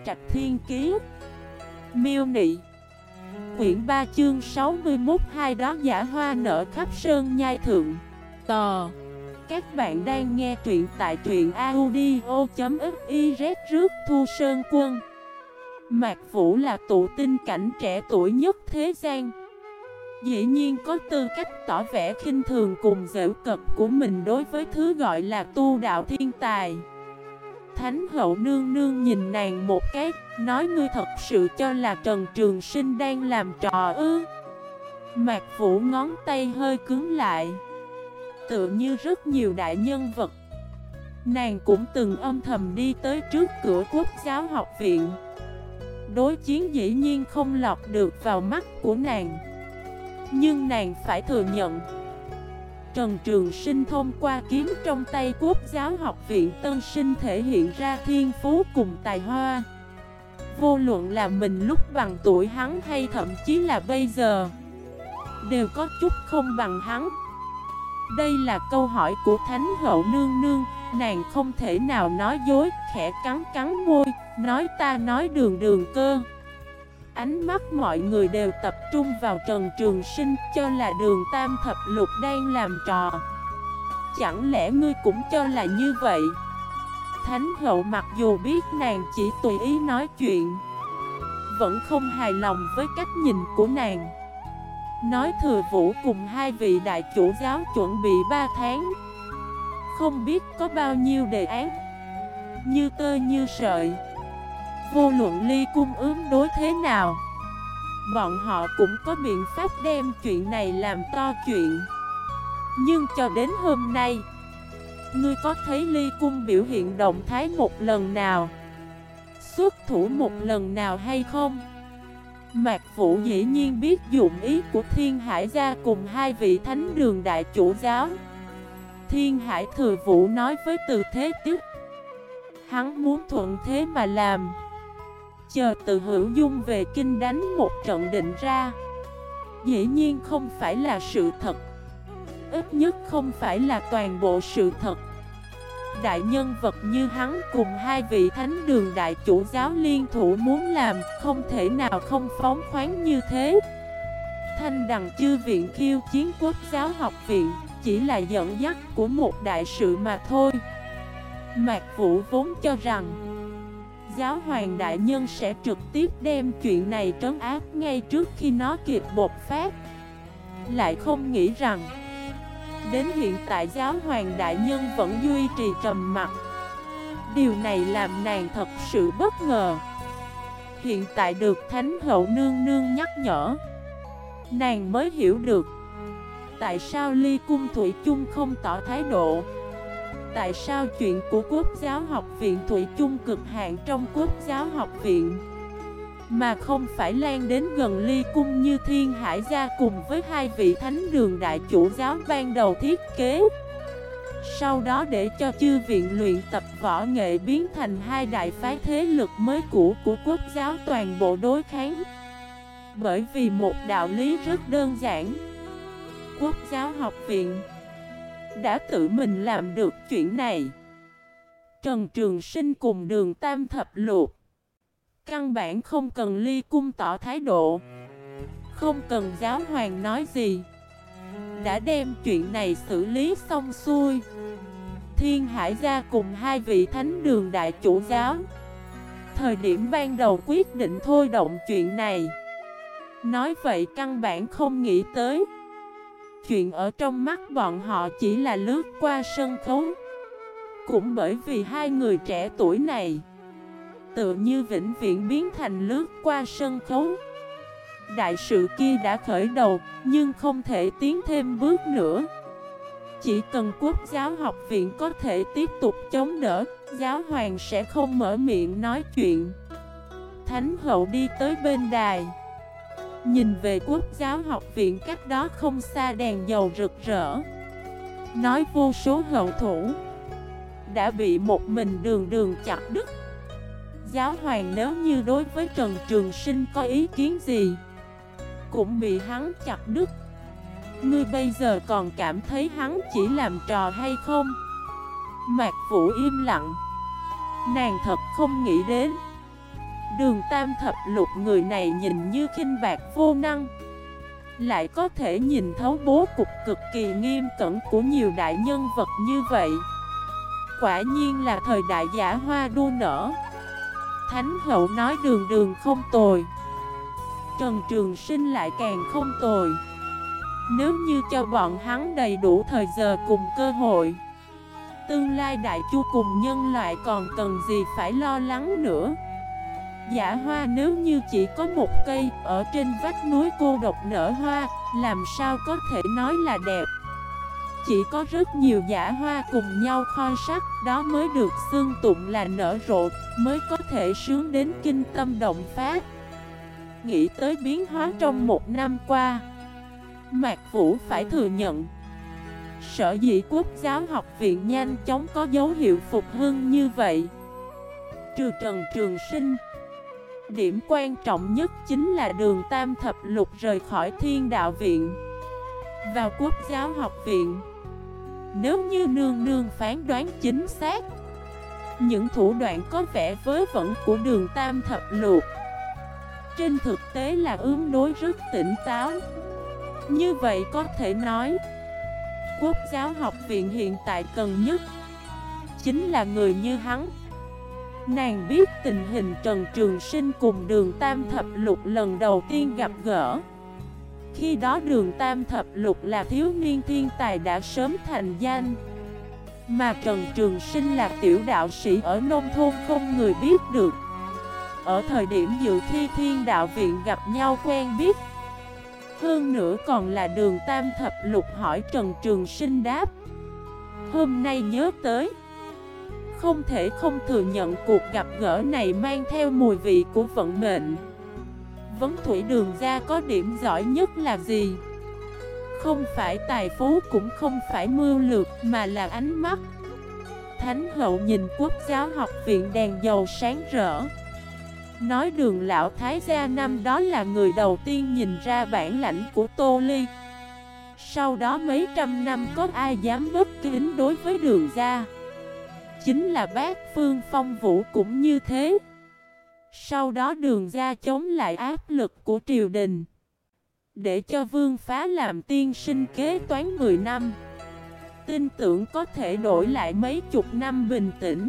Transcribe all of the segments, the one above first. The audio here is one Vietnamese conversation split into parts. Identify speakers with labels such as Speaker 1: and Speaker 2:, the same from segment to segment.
Speaker 1: Trạch Thiên Kiế. Miêu Nị. Quyển 3 chương 61. Hai đóa giả hoa nở khắp sơn nhai thượng. Tò. Các bạn đang nghe truyện tại truyện audio.xyz. Rước Thu Sơn Quân. Mạc Vũ là tụ tinh cảnh trẻ tuổi nhất thế gian, dĩ nhiên có tư cách tỏ vẻ khinh thường cùng giễu cợt của mình đối với thứ gọi là tu đạo thiên tài. Thánh hậu nương nương nhìn nàng một cái, nói: ngươi thật sự cho là Trần Trường Sinh đang làm trò ư? Mạc Vũ ngón tay hơi cứng lại. Tựa như rất nhiều đại nhân vật, nàng cũng từng âm thầm đi tới trước cửa Quốc giáo học viện. Đối chiến dĩ nhiên không lọt được vào mắt của nàng, nhưng nàng phải thừa nhận, Trần Trường Sinh thông qua kiếm trong tay Quốc giáo học viện tân sinh thể hiện ra thiên phú cùng tài hoa. Vô luận là mình lúc bằng tuổi hắn hay thậm chí là bây giờ, đều có chút không bằng hắn. Đây là câu hỏi của Thánh hậu nương nương, nàng không thể nào nói dối, khẽ cắn cắn môi, nói: ta nói đường đường cơ. Ánh mắt mọi người đều tập trung vào Trần Trường Sinh, cho là Đường Tam Thập Lục đang làm trò. Chẳng lẽ ngươi cũng cho là như vậy? Thánh hậu mặc dù biết nàng chỉ tùy ý nói chuyện, vẫn không hài lòng với cách nhìn của nàng. Nói Thừa Vũ cùng hai vị đại chủ giáo chuẩn bị 3 tháng, không biết có bao nhiêu đề án, như tơ như sợi. Vô luận Ly Cung ứng đối thế nào, bọn họ cũng có biện pháp đem chuyện này làm to chuyện. Nhưng cho đến hôm nay, ngươi có thấy Ly Cung biểu hiện động thái một lần nào, xuất thủ một lần nào hay không? Mạc Vũ dĩ nhiên biết dụng ý của Thiên Hải gia cùng hai vị thánh đường đại chủ giáo. Thiên Hải Thừa Vũ nói với Từ Thế Tiếp, hắn muốn thuận thế mà làm, chờ Từ Hữu Dung về kinh đánh một trận định ra. Dĩ nhiên không phải là sự thật, ít nhất không phải là toàn bộ sự thật. Đại nhân vật như hắn cùng hai vị thánh đường đại chủ giáo liên thủ muốn làm, không thể nào không phóng khoáng như thế. Thanh đằng chư viện khiêu chiến Quốc giáo học viện chỉ là dẫn dắt của một đại sự mà thôi. Mạc Vũ vốn cho rằng giáo hoàng đại nhân sẽ trực tiếp đem chuyện này trấn áp ngay trước khi nó kịp bộc phát. Lại không nghĩ rằng đến hiện tại giáo hoàng đại nhân vẫn duy trì trầm mặc. Điều này làm nàng thật sự bất ngờ. Hiện tại được Thánh hậu nương nương nhắc nhở, nàng mới hiểu được tại sao Ly Cung Thủy chung không tỏ thái độ. Tại sao chuyện của Quốc giáo học viện Thủy chung cực hạn trong Quốc giáo học viện, mà không phải lan đến gần Ly Cung như Thiên Hải gia cùng với hai vị thánh đường đại chủ giáo ban đầu thiết kế. Sau đó để cho chư viện luyện tập võ nghệ biến thành hai đại phái thế lực mới cũ của Quốc giáo toàn bộ đối kháng. Bởi vì một đạo lý rất đơn giản, Quốc giáo học viện đã tự mình làm được chuyện này. Trần Trường Sinh cùng Đường Tam Thập Lục căn bản không cần Ly Cung tỏ thái độ, không cần giáo hoàng nói gì, đã đem chuyện này xử lý xong xuôi. Thiên Hải gia cùng hai vị thánh đường đại chủ giáo thời điểm ban đầu quyết định thôi động chuyện này, nói vậy căn bản không nghĩ tới chuyện ở trong mắt bọn họ chỉ là lướt qua sân khấu. Cũng bởi vì hai người trẻ tuổi này tựa như vĩnh viễn biến thành lướt qua sân khấu. Đại sự kia đã khởi đầu, nhưng không thể tiến thêm bước nữa. Chỉ cần Quốc giáo học viện có thể tiếp tục chống đỡ, giáo hoàng sẽ không mở miệng nói chuyện. Thánh hậu đi tới bên đài, nhìn về Quốc giáo học viện cách đó không xa đèn dầu rực rỡ, nói: vô số hậu thủ đã bị một mình Đường Đường chặt đứt. Giáo hoàng nếu như đối với Trần Trường Sinh có ý kiến gì, cũng bị hắn chặt đứt. Ngươi bây giờ còn cảm thấy hắn chỉ làm trò hay không? Mạc Vũ im lặng. Nàng thật không nghĩ đến Đường Tam Thập Lục người này nhìn như khinh bạc vô năng, lại có thể nhìn thấu bố cục cực kỳ nghiêm cẩn của nhiều đại nhân vật như vậy. Quả nhiên là thời đại giả hoa đua nở. Thánh hậu nói Đường Đường không tồi, Trần Trường Sinh lại càng không tồi. Nếu như cho bọn hắn đầy đủ thời giờ cùng cơ hội, tương lai đại chu cùng nhân loại còn cần gì phải lo lắng nữa. Giả hoa nếu như chỉ có một cây ở trên vách núi cô độc nở hoa, làm sao có thể nói là đẹp. Chỉ có rất nhiều giả hoa cùng nhau khoi sắc, đó mới được xưng tụng là nở rộ, mới có thể sướng đến kinh tâm động phát. Nghĩ tới biến hóa trong một năm qua, Mạc Vũ phải thừa nhận, sở dĩ Quốc giáo học viện nhanh chóng có dấu hiệu phục hưng như vậy, trừ Trần Trường Sinh, điểm quan trọng nhất chính là Đường Tam Thập Lục rời khỏi Thiên Đạo Viện, vào Quốc giáo học viện. Nếu như nương nương phán đoán chính xác, những thủ đoạn có vẻ vớ vẩn của Đường Tam Thập Lục trên thực tế là ứng đối rất tỉnh táo. Như vậy có thể nói, Quốc giáo học viện hiện tại cần nhất chính là người như hắn. Nàng biết tình hình Trần Trường Sinh cùng Đường Tam Thập Lục lần đầu tiên gặp gỡ. Khi đó Đường Tam Thập Lục là thiếu niên thiên tài đã sớm thành danh, mà Trần Trường Sinh là tiểu đạo sĩ ở nông thôn không người biết được. Ở thời điểm dự thi Thiên Đạo Viện gặp nhau quen biết. Hơn nữa còn là Đường Tam Thập Lục hỏi Trần Trường Sinh đáp. Hôm nay nhớ tới, không thể không thừa nhận cuộc gặp gỡ này mang theo mùi vị của vận mệnh. Vấn Thủy Đường gia có điểm giỏi nhất là gì? Không phải tài phú cũng không phải mưu lược, mà là ánh mắt. Thánh hậu nhìn Quốc giáo học viện đèn dầu sáng rỡ, nói Đường lão thái gia năm đó là người đầu tiên nhìn ra bản lãnh của Tô Ly. Sau đó mấy trăm năm có ai dám bất kính đối với Đường gia. Chính là Bác Phương Phong Vũ cũng như thế. Sau đó Đường gia chống lại áp lực của triều đình, để cho Vương Phá làm tiên sinh kế toán 10 năm. Tin tưởng có thể đổi lại mấy chục năm bình tĩnh.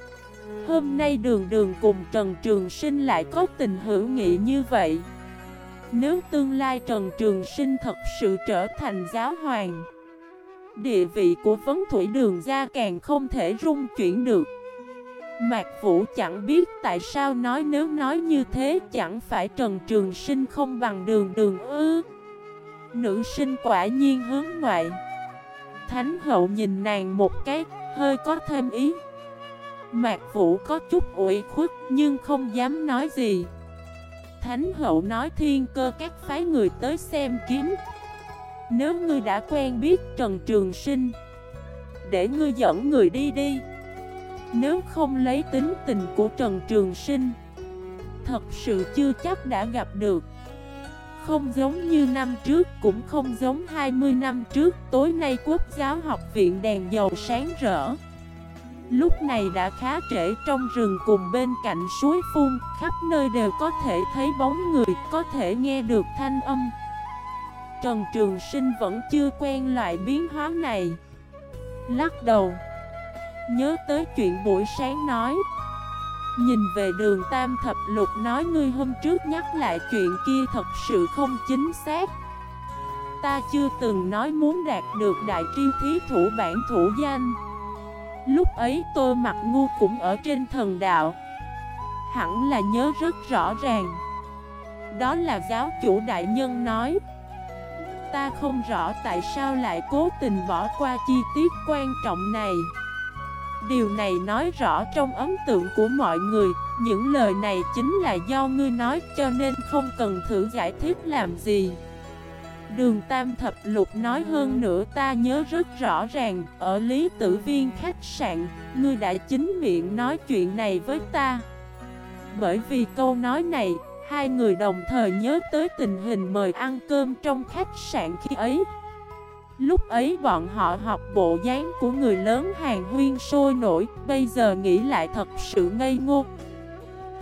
Speaker 1: Hôm nay Đường Đường cùng Trần Trường Sinh lại có tình hữu nghị như vậy. Nếu tương lai Trần Trường Sinh thật sự trở thành giáo hoàng, địa vị của Vấn Thủy Đường gia càng không thể rung chuyển được. Mạc Vũ chẳng biết tại sao nói, nếu nói như thế chẳng phải Trần Trường Sinh không bằng Đường Đường ư? Nữ sinh quả nhiên hướng ngoại. Thánh hậu nhìn nàng một cái, hơi có thêm ý. Mạc Vũ có chút ủy khuất nhưng không dám nói gì. Thánh hậu nói Thiên Cơ các phái người tới xem kiếm. Nếu ngươi đã quen biết Trần Trường Sinh, để ngươi dẫn người đi đi. Nếu không lấy tính tình của Trần Trường Sinh, thật sự chưa chắc đã gặp được. Không giống như năm trước, cũng không giống 20 năm trước. Tối nay Quốc giáo học viện đèn dầu sáng rỡ. Lúc này đã khá trễ, trong rừng cùng bên cạnh suối phun, khắp nơi đều có thể thấy bóng người, có thể nghe được thanh âm. Trần Trường Sinh vẫn chưa quen loại biến hóa này, lắc đầu, nhớ tới chuyện buổi sáng nói. Nhìn về Đường Tam Thập Lục nói ngươi hôm trước nhắc lại chuyện kia thật sự không chính xác. Ta chưa từng nói muốn đạt được đại triêu thí thủ bản thủ danh. Lúc ấy Tô Mặc Ngu cũng ở trên thần đạo, hẳn là nhớ rất rõ ràng. Đó là giáo chủ đại nhân nói. Ta không rõ tại sao lại cố tình bỏ qua chi tiết quan trọng này. Điều này nói rõ trong ấn tượng của mọi người, những lời này chính là do ngươi nói, cho nên không cần thử giải thích làm gì. Đường Tam Thập Lục nói, hơn nữa ta nhớ rất rõ ràng, ở Lý Tử Viên khách sạn, ngươi đã chính miệng nói chuyện này với ta. Bởi vì câu nói này, hai người đồng thời nhớ tới tình hình mời ăn cơm trong khách sạn khi ấy. Lúc ấy bọn họ học bộ dáng của người lớn hàn huyên sôi nổi, bây giờ nghĩ lại thật sự ngây ngô.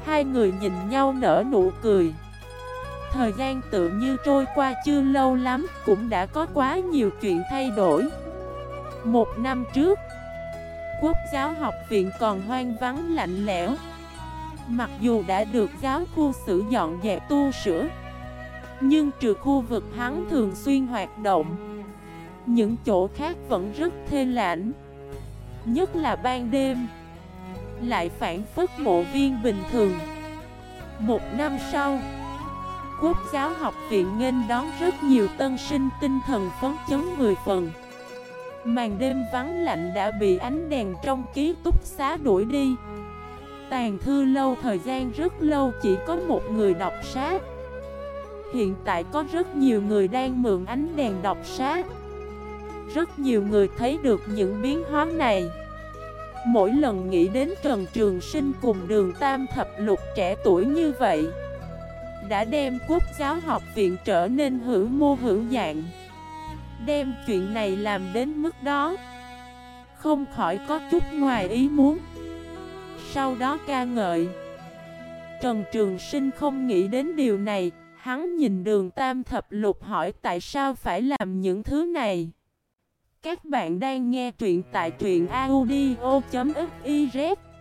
Speaker 1: Hai người nhìn nhau nở nụ cười. Thời gian tự như trôi qua chưa lâu lắm, cũng đã có quá nhiều chuyện thay đổi. Một năm trước, Quốc giáo học viện còn hoang vắng lạnh lẽo. Mặc dù đã được giáo khu sử dọn dẹp tu sửa, nhưng trừ khu vực hắn thường xuyên hoạt động, những chỗ khác vẫn rất thê lạnh. Nhất là ban đêm, lại phảng phất mộ viên bình thường. Một năm sau, Quốc giáo học viện nghênh đón rất nhiều tân sinh tinh thần phấn chấn 10 phần. Màn đêm vắng lạnh đã bị ánh đèn trong ký túc xá đuổi đi. Tàng thư lâu thời gian rất lâu chỉ có một người đọc sách. Hiện tại có rất nhiều người đang mượn ánh đèn đọc sách. Rất nhiều người thấy được những biến hóa này. Mỗi lần nghĩ đến Trần Trường Sinh cùng Đường Tam Thập Lục trẻ tuổi như vậy, đã đem Quốc giáo học viện trở nên hữu mô hữu dạng. Đem chuyện này làm đến mức đó, không khỏi có chút ngoài ý muốn. Sau đó ca ngợi. Trần Trường Sinh không nghĩ đến điều này. Hắn nhìn Đường Tam Thập Lục hỏi tại sao phải làm những thứ này. Các bạn đang nghe truyện tại truyện audio.fif